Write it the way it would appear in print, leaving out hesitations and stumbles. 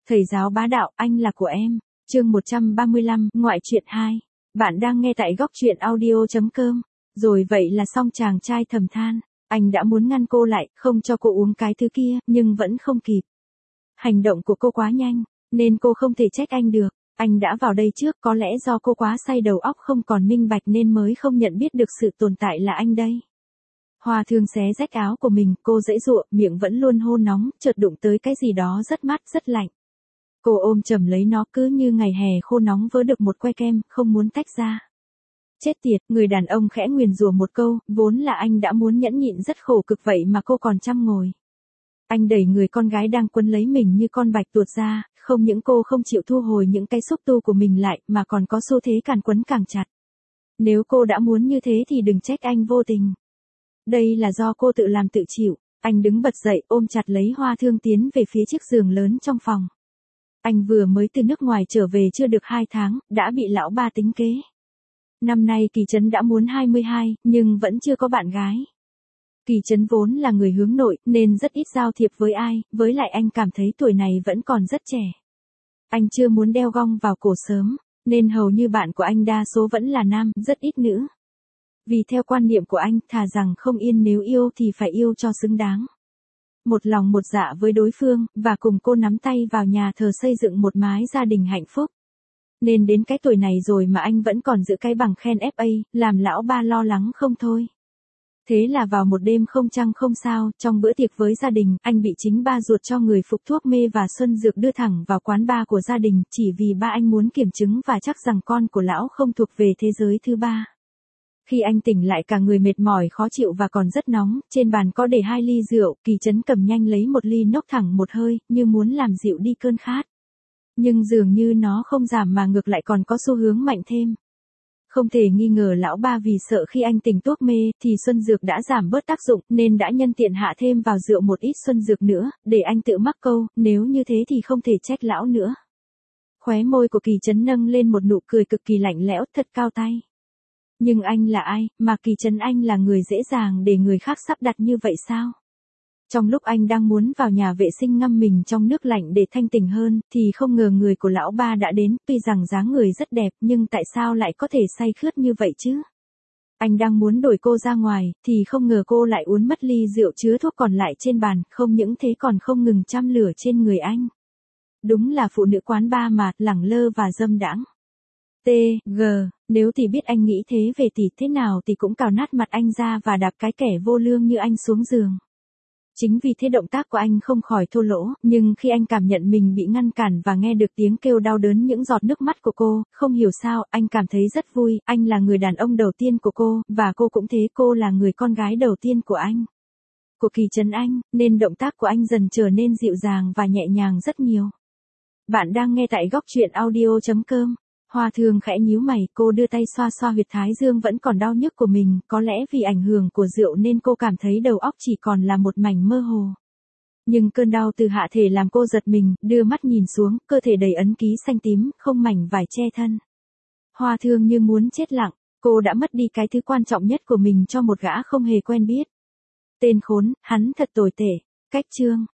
Thầy giáo bá đạo, anh là của em. Chương 135, ngoại truyện 2. Bạn đang nghe tại góc truyện audio.com. Rồi vậy là xong, chàng trai thầm than. Anh đã muốn ngăn cô lại, không cho cô uống cái thứ kia, nhưng vẫn không kịp. Hành động của cô quá nhanh, nên cô không thể trách anh được. Anh đã vào đây trước, có lẽ do cô quá say đầu óc không còn minh bạch nên mới không nhận biết được sự tồn tại là anh đây. Hoa Thương xé rách áo của mình, cô giãy giụa, miệng vẫn luôn hôn nóng, chợt đụng tới cái gì đó rất mát, rất lạnh. Cô ôm chầm lấy nó cứ như ngày hè khô nóng vớ được một que kem, không muốn tách ra. Chết tiệt, người đàn ông khẽ nguyền rủa một câu, vốn là anh đã muốn nhẫn nhịn rất khổ cực vậy mà cô còn chăm ngồi. Anh đẩy người con gái đang quấn lấy mình như con bạch tuột ra, không những cô không chịu thu hồi những cái xúc tu của mình lại mà còn có xu thế càng quấn càng chặt. Nếu cô đã muốn như thế thì đừng trách anh vô tình. Đây là do cô tự làm tự chịu. Anh đứng bật dậy ôm chặt lấy Hoa Thương tiến về phía chiếc giường lớn trong phòng. Anh vừa mới từ nước ngoài trở về chưa được 2 tháng, đã bị lão ba tính kế. Năm nay Kỳ Trấn đã muốn 22, nhưng vẫn chưa có bạn gái. Kỳ Trấn vốn là người hướng nội, nên rất ít giao thiệp với ai, với lại anh cảm thấy tuổi này vẫn còn rất trẻ. Anh chưa muốn đeo gông vào cổ sớm, nên hầu như bạn của anh đa số vẫn là nam, rất ít nữ. Vì theo quan niệm của anh, thà rằng không yên nếu yêu thì phải yêu cho xứng đáng. Một lòng một dạ với đối phương, và cùng cô nắm tay vào nhà thờ xây dựng một mái gia đình hạnh phúc. Nên đến cái tuổi này rồi mà anh vẫn còn giữ cái bằng khen FA, làm lão ba lo lắng không thôi. Thế là vào một đêm không trăng không sao, trong bữa tiệc với gia đình, anh bị chính ba ruột cho người phục thuốc mê và xuân dược đưa thẳng vào quán bar của gia đình, chỉ vì ba anh muốn kiểm chứng và chắc rằng con của lão không thuộc về thế giới thứ ba. Khi anh tỉnh lại cả người mệt mỏi khó chịu và còn rất nóng, trên bàn có để 2 ly rượu, Kỳ Trấn cầm nhanh lấy một ly nốc thẳng một hơi, như muốn làm dịu đi cơn khát. Nhưng dường như nó không giảm mà ngược lại còn có xu hướng mạnh thêm. Không thể nghi ngờ lão ba vì sợ khi anh tỉnh thuốc mê thì xuân dược đã giảm bớt tác dụng nên đã nhân tiện hạ thêm vào rượu một ít xuân dược nữa, để anh tự mắc câu, nếu như thế thì không thể trách lão nữa. Khóe môi của Kỳ Trấn nâng lên một nụ cười cực kỳ lạnh lẽo, thật cao tay. Nhưng anh là ai, mà Kỳ Trấn anh là người dễ dàng để người khác sắp đặt như vậy sao? Trong lúc anh đang muốn vào nhà vệ sinh ngâm mình trong nước lạnh để thanh tỉnh hơn, thì không ngờ người của lão ba đã đến, tuy rằng dáng người rất đẹp nhưng tại sao lại có thể say khướt như vậy chứ? Anh đang muốn đuổi cô ra ngoài, thì không ngờ cô lại uống mất ly rượu chứa thuốc còn lại trên bàn, không những thế còn không ngừng châm lửa trên người anh. Đúng là phụ nữ quán bar mà, lẳng lơ và dâm đãng. T.G. Nếu tỷ biết anh nghĩ thế về tỷ thế nào thì cũng cào nát mặt anh ra và đạp cái kẻ vô lương như anh xuống giường. Chính vì thế động tác của anh không khỏi thô lỗ, nhưng khi anh cảm nhận mình bị ngăn cản và nghe được tiếng kêu đau đớn những giọt nước mắt của cô, không hiểu sao, anh cảm thấy rất vui, anh là người đàn ông đầu tiên của cô, và cô cũng thế, cô là người con gái đầu tiên của anh. Của Kỳ Trấn anh, nên động tác của anh dần trở nên dịu dàng và nhẹ nhàng rất nhiều. Bạn đang nghe tại góc truyện audio.com. Hoa Thương khẽ nhíu mày, cô đưa tay xoa xoa huyệt thái dương vẫn còn đau nhức của mình, có lẽ vì ảnh hưởng của rượu nên cô cảm thấy đầu óc chỉ còn là một mảnh mơ hồ. Nhưng cơn đau từ hạ thể làm cô giật mình, đưa mắt nhìn xuống, cơ thể đầy ấn ký xanh tím, không mảnh vải che thân. Hoa Thương như muốn chết lặng, cô đã mất đi cái thứ quan trọng nhất của mình cho một gã không hề quen biết. Tên khốn, hắn thật tồi tệ. Cách chương.